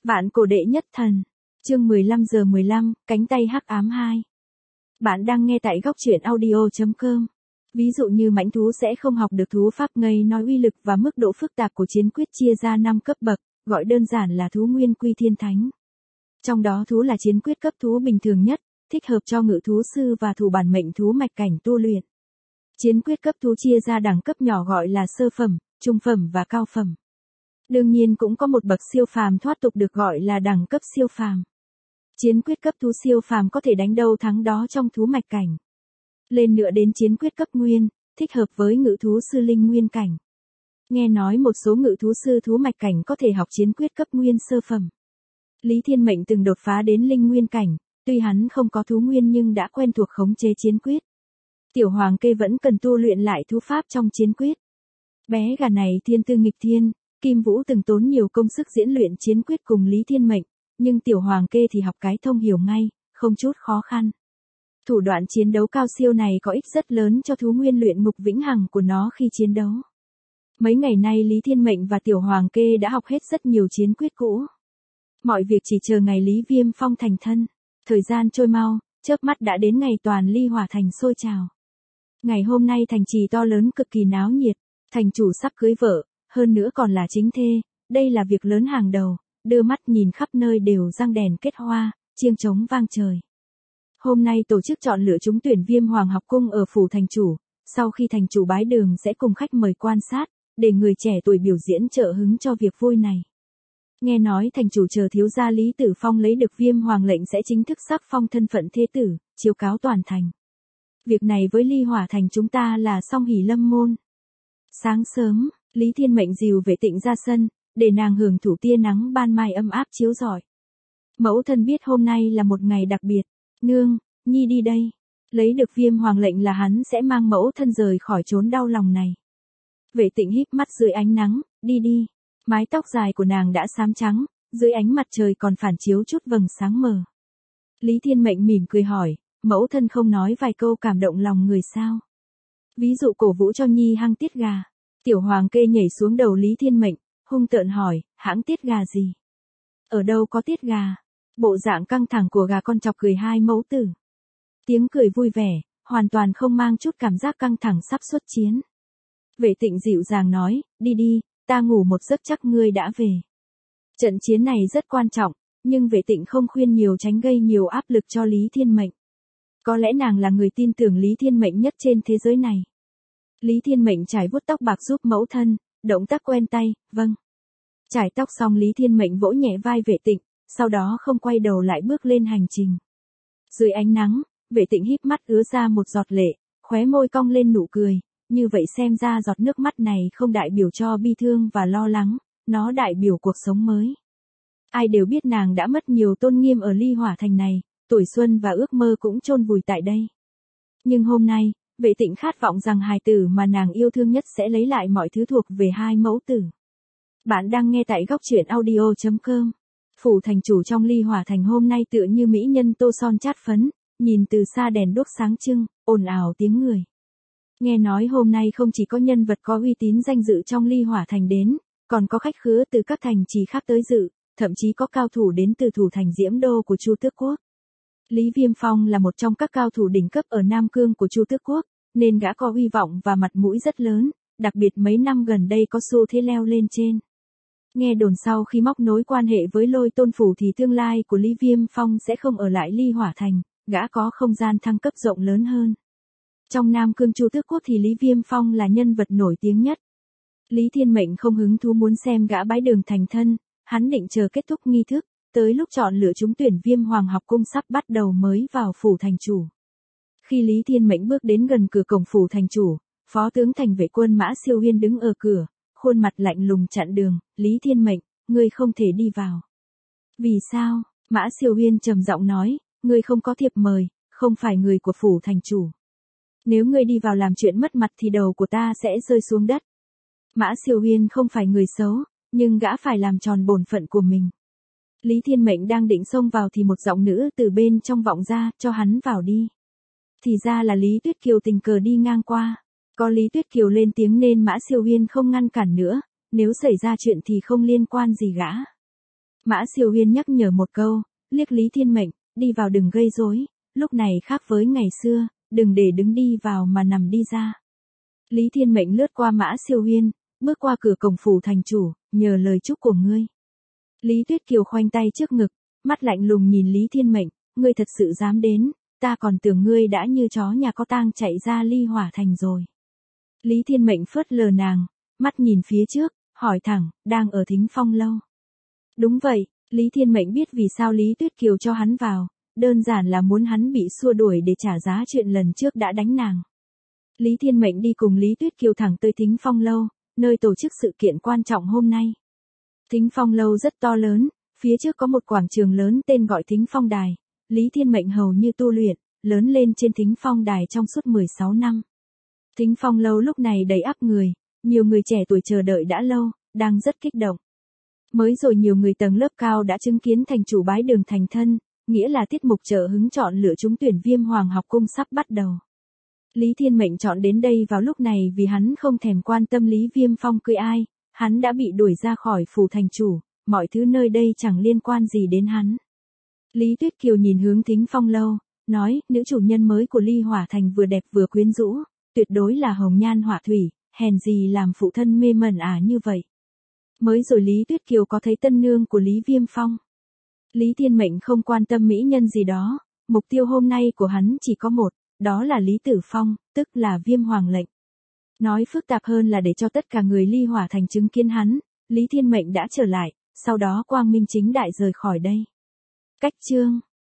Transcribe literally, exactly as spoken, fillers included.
Vạn cổ đệ nhất thần. Chương mười lăm giờ mười lăm, cánh tay hắc ám hai. Bạn đang nghe tại góc truyện audio chấm com. Ví dụ như mãnh thú sẽ không học được thú pháp ngây nói uy lực và mức độ phức tạp của chiến quyết chia ra năm cấp bậc, gọi đơn giản là thú nguyên quy thiên thánh. Trong đó thú là chiến quyết cấp thú bình thường nhất, thích hợp cho ngự thú sư và thủ bản mệnh thú mạch cảnh tu luyện. Chiến quyết cấp thú chia ra đẳng cấp nhỏ gọi là sơ phẩm, trung phẩm và cao phẩm. Đương nhiên cũng có một bậc siêu phàm thoát tục được gọi là đẳng cấp siêu phàm. Chiến quyết cấp thú siêu phàm có thể đánh đâu thắng đó trong thú mạch cảnh. Lên nữa đến chiến quyết cấp nguyên, thích hợp với ngự thú sư linh nguyên cảnh. Nghe nói một số ngự thú sư thú mạch cảnh có thể học chiến quyết cấp nguyên sơ phẩm. Lý Thiên Mệnh từng đột phá đến linh nguyên cảnh, tuy hắn không có thú nguyên nhưng đã quen thuộc khống chế chiến quyết. Tiểu Hoàng Kê vẫn cần tu luyện lại thú pháp trong chiến quyết. Bé gà này thiên tư nghịch thiên, Kim Vũ từng tốn nhiều công sức diễn luyện chiến quyết cùng Lý Thiên Mệnh, nhưng Tiểu Hoàng Kê thì học cái thông hiểu ngay, không chút khó khăn. Thủ đoạn chiến đấu cao siêu này có ích rất lớn cho thú nguyên luyện ngục vĩnh hằng của nó khi chiến đấu. Mấy ngày nay Lý Thiên Mệnh và Tiểu Hoàng Kê đã học hết rất nhiều chiến quyết cũ. Mọi việc chỉ chờ ngày Lý Viêm Phong thành thân. Thời gian trôi mau, chớp mắt đã đến ngày toàn Ly Hỏa Thành sôi trào. Ngày hôm nay thành trì to lớn cực kỳ náo nhiệt, thành chủ sắp cưới vợ, hơn nữa còn là chính thê, đây là việc lớn hàng đầu, đưa mắt nhìn khắp nơi đều răng đèn kết hoa, chiêng trống vang trời. Hôm nay tổ chức chọn lựa trúng tuyển Viêm Hoàng học cung ở phủ thành chủ, sau khi thành chủ bái đường sẽ cùng khách mời quan sát, để người trẻ tuổi biểu diễn trợ hứng cho việc vui này. Nghe nói thành chủ chờ thiếu gia Lý Tử Phong lấy được Viêm Hoàng lệnh sẽ chính thức sắc phong thân phận thế tử, chiếu cáo toàn thành. Việc này với Ly Hỏa Thành chúng ta là song hỷ lâm môn. Sáng sớm, Lý Thiên Mệnh dìu Vệ Tịnh ra sân, để nàng hưởng thụ tia nắng ban mai âm áp chiếu rọi. Mẫu thân biết hôm nay là một ngày đặc biệt, nương, nhi đi đây. Lấy được Viêm Hoàng lệnh là hắn sẽ mang mẫu thân rời khỏi chốn đau lòng này. Vệ Tịnh híp mắt dưới ánh nắng, đi đi. Mái tóc dài của nàng đã xám trắng, dưới ánh mặt trời còn phản chiếu chút vầng sáng mờ. Lý Thiên Mệnh mỉm cười hỏi, mẫu thân không nói vài câu cảm động lòng người sao? Ví dụ cổ vũ cho nhi hăng tiết gà. Tiểu Hoàng Kê nhảy xuống đầu Lý Thiên Mệnh, hung tợn hỏi, hãng tiết gà gì? Ở đâu có tiết gà? Bộ dạng căng thẳng của gà con chọc cười hai mẫu tử. Tiếng cười vui vẻ, hoàn toàn không mang chút cảm giác căng thẳng sắp xuất chiến. Vệ Tịnh dịu dàng nói, đi đi, ta ngủ một giấc chắc ngươi đã về. Trận chiến này rất quan trọng, nhưng Vệ Tịnh không khuyên nhiều tránh gây nhiều áp lực cho Lý Thiên Mệnh. Có lẽ nàng là người tin tưởng Lý Thiên Mệnh nhất trên thế giới này. Lý Thiên Mệnh trải vuốt tóc bạc giúp mẫu thân, động tác quen tay, vâng. Trải tóc xong Lý Thiên Mệnh vỗ nhẹ vai Vệ Tịnh, sau đó không quay đầu lại bước lên hành trình. Dưới ánh nắng, Vệ Tịnh híp mắt ứa ra một giọt lệ, khóe môi cong lên nụ cười, như vậy xem ra giọt nước mắt này không đại biểu cho bi thương và lo lắng, nó đại biểu cuộc sống mới. Ai đều biết nàng đã mất nhiều tôn nghiêm ở Ly Hỏa Thành này, tuổi xuân và ước mơ cũng chôn vùi tại đây. Nhưng hôm nay, Vệ Tịnh khát vọng rằng hài tử mà nàng yêu thương nhất sẽ lấy lại mọi thứ thuộc về hai mẫu tử. Bạn đang nghe tại góc truyện audio chấm com. Phủ thành chủ trong Ly Hỏa Thành hôm nay tựa như mỹ nhân tô son chát phấn, nhìn từ xa đèn đuốc sáng trưng, ồn ào tiếng người. Nghe nói hôm nay không chỉ có nhân vật có uy tín danh dự trong Ly Hỏa Thành đến, còn có khách khứa từ các thành trì khác tới dự, thậm chí có cao thủ đến từ thủ thành Diễm Đô của Chu Tước Quốc. Lý Viêm Phong là một trong các cao thủ đỉnh cấp ở Nam Cương của Chu Tước Quốc, nên gã có uy vọng và mặt mũi rất lớn, đặc biệt mấy năm gần đây có xu thế leo lên trên. Nghe đồn sau khi móc nối quan hệ với Lôi Tôn Phủ thì tương lai của Lý Viêm Phong sẽ không ở lại Ly Hỏa Thành, gã có không gian thăng cấp rộng lớn hơn. Trong Nam Cương Chu Tước Quốc thì Lý Viêm Phong là nhân vật nổi tiếng nhất. Lý Thiên Mệnh không hứng thú muốn xem gã bái đường thành thân, hắn định chờ kết thúc nghi thức, tới lúc chọn lựa trúng tuyển Viêm Hoàng học cung sắp bắt đầu mới vào phủ thành chủ. Khi Lý Thiên Mệnh bước đến gần cửa cổng phủ thành chủ, Phó tướng thành vệ quân Mã Siêu Huyên đứng ở cửa, khuôn mặt lạnh lùng chặn đường, Lý Thiên Mệnh, ngươi không thể đi vào. Vì sao? Mã Siêu Huyên trầm giọng nói, ngươi không có thiệp mời, không phải người của phủ thành chủ. Nếu ngươi đi vào làm chuyện mất mặt thì đầu của ta sẽ rơi xuống đất. Mã Siêu Huyên không phải người xấu, nhưng gã phải làm tròn bổn phận của mình. Lý Thiên Mệnh đang định xông vào thì một giọng nữ từ bên trong vọng ra, cho hắn vào đi. Thì ra là Lý Tuyết Kiều tình cờ đi ngang qua. Có Lý Tuyết Kiều lên tiếng nên Mã Siêu Huyên không ngăn cản nữa, nếu xảy ra chuyện thì không liên quan gì gã. Mã Siêu Huyên nhắc nhở một câu, liếc Lý Thiên Mệnh, đi vào đừng gây rối, lúc này khác với ngày xưa, đừng để đứng đi vào mà nằm đi ra. Lý Thiên Mệnh lướt qua Mã Siêu Huyên, bước qua cửa cổng phủ thành chủ, nhờ lời chúc của ngươi. Lý Tuyết Kiều khoanh tay trước ngực, mắt lạnh lùng nhìn Lý Thiên Mệnh, ngươi thật sự dám đến, ta còn tưởng ngươi đã như chó nhà có tang chạy ra Ly Hỏa Thành rồi. Lý Thiên Mệnh phớt lờ nàng, mắt nhìn phía trước, hỏi thẳng, đang ở Thính Phong lâu. Đúng vậy, Lý Thiên Mệnh biết vì sao Lý Tuyết Kiều cho hắn vào, đơn giản là muốn hắn bị xua đuổi để trả giá chuyện lần trước đã đánh nàng. Lý Thiên Mệnh đi cùng Lý Tuyết Kiều thẳng tới Thính Phong lâu, nơi tổ chức sự kiện quan trọng hôm nay. Thính Phong lâu rất to lớn, phía trước có một quảng trường lớn tên gọi Thính Phong Đài. Lý Thiên Mệnh hầu như tu luyện, lớn lên trên Thính Phong Đài trong suốt mười sáu năm. Thính Phong lâu lúc này đầy ắp người, nhiều người trẻ tuổi chờ đợi đã lâu, đang rất kích động. Mới rồi nhiều người tầng lớp cao đã chứng kiến thành chủ bái đường thành thân, nghĩa là tiết mục trợ hứng chọn lựa trúng tuyển Viêm Hoàng học cung sắp bắt đầu. Lý Thiên Mệnh chọn đến đây vào lúc này vì hắn không thèm quan tâm Lý Viêm Phong cưới ai, hắn đã bị đuổi ra khỏi phủ thành chủ, mọi thứ nơi đây chẳng liên quan gì đến hắn. Lý Tuyết Kiều nhìn hướng Thính Phong lâu, nói, nữ chủ nhân mới của Ly Hỏa Thành vừa đẹp vừa quyến rũ, tuyệt đối là hồng nhan họa thủy, hèn gì làm phụ thân mê mẩn ả như vậy. Mới rồi Lý Tuyết Kiều có thấy tân nương của Lý Viêm Phong. Lý Thiên Mệnh không quan tâm mỹ nhân gì đó, mục tiêu hôm nay của hắn chỉ có một, đó là Lý Tử Phong, tức là Viêm Hoàng lệnh. Nói phức tạp hơn là để cho tất cả người Ly Hỏa Thành chứng kiến hắn, Lý Thiên Mệnh đã trở lại, sau đó quang minh chính đại rời khỏi đây. Cách chương